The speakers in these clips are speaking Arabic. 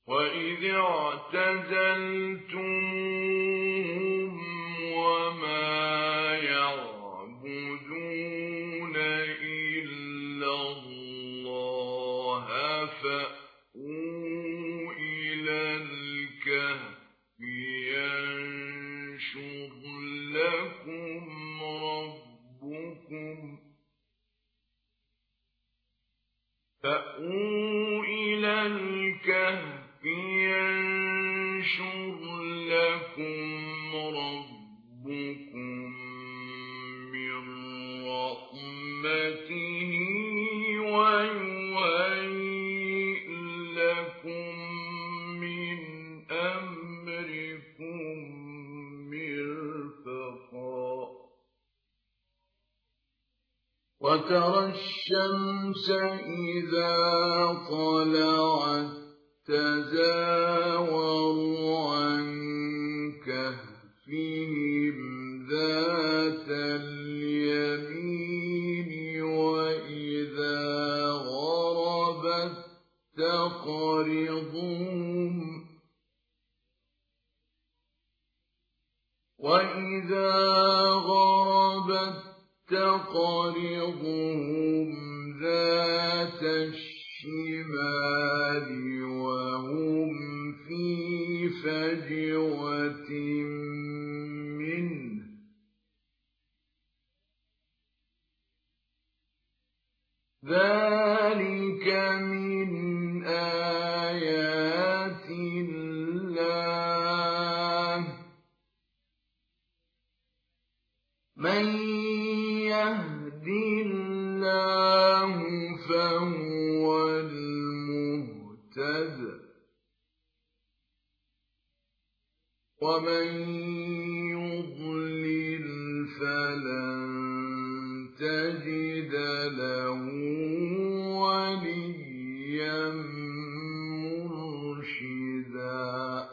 وإذ اعتزلتموهم وما يعبدون إلا الله فأووا إلى الكهف ينشر لكم ربكم من رحمته ويهيئ لكم من أمركم مرفقا وترى الشمس إذا طلعت تزاور عن كهفهم ذات اليمين وإذا غربت تقرضهم ذات الشمال وهم في فجوة منه ذلك من آيات الله من يهد الله فهو المهتد ومن يضلل فلن تجد له وليا مرشدا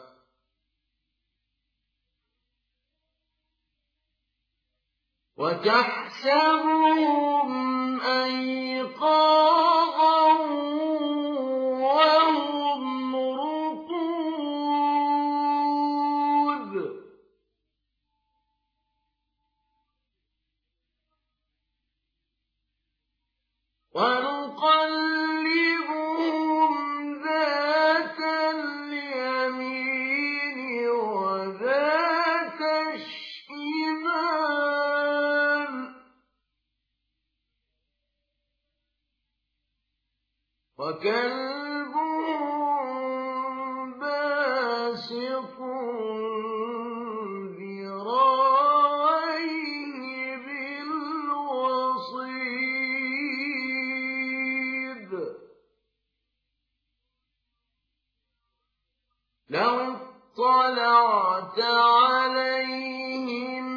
وتحسبهم أيقاظا وهم رقود ونقلبهم ذات اليمين وذات الشمال وكلبهم باسط ذراعيه بالوصيد لو اطلعت عليهم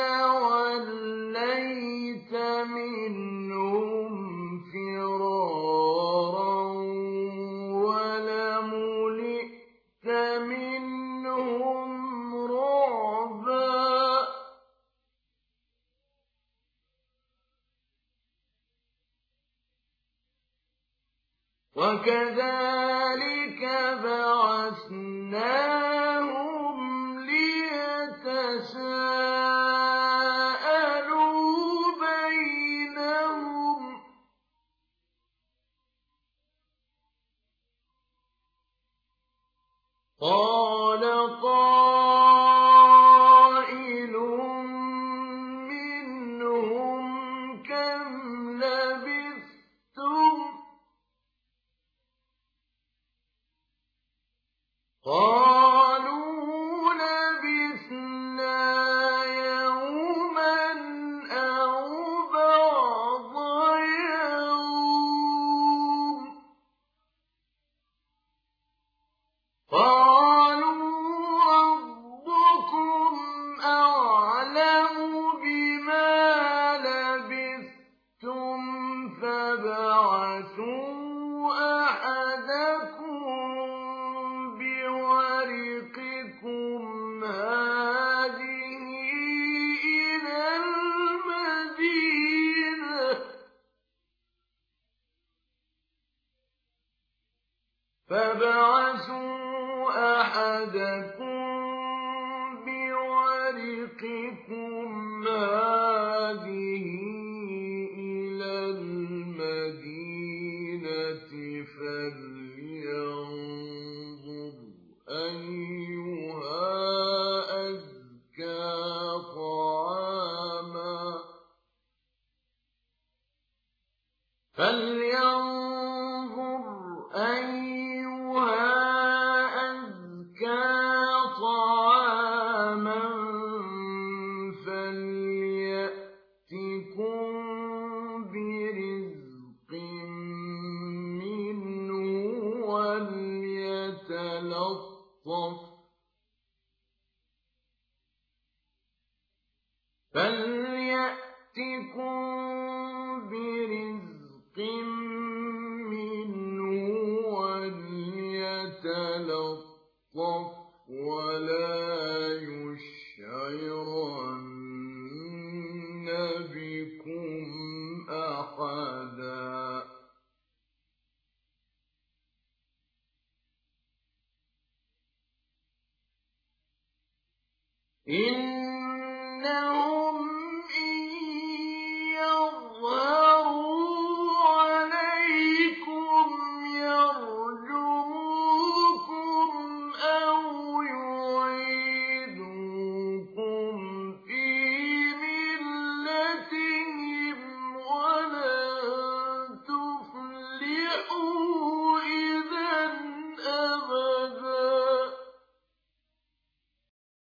لوليت منهم فرارا ولملئت منهم رعبا وكذلك بعثناهم ليتساءلوا بينهم قال قائل منهم كم لبثتم قالوا لبثنا يوما أو بعض يوم قالوا ربكم أعلم بما لبثتم فابعثوا أحدكم بورقكم هذه إلى المدينة فابعثوا أحدكم بورقكم هذه إلى المدينة فلينظر أيها أزكى طعاما فليأتكم برزق منه وليتلطف ولا يشعرن بكم أحدا إن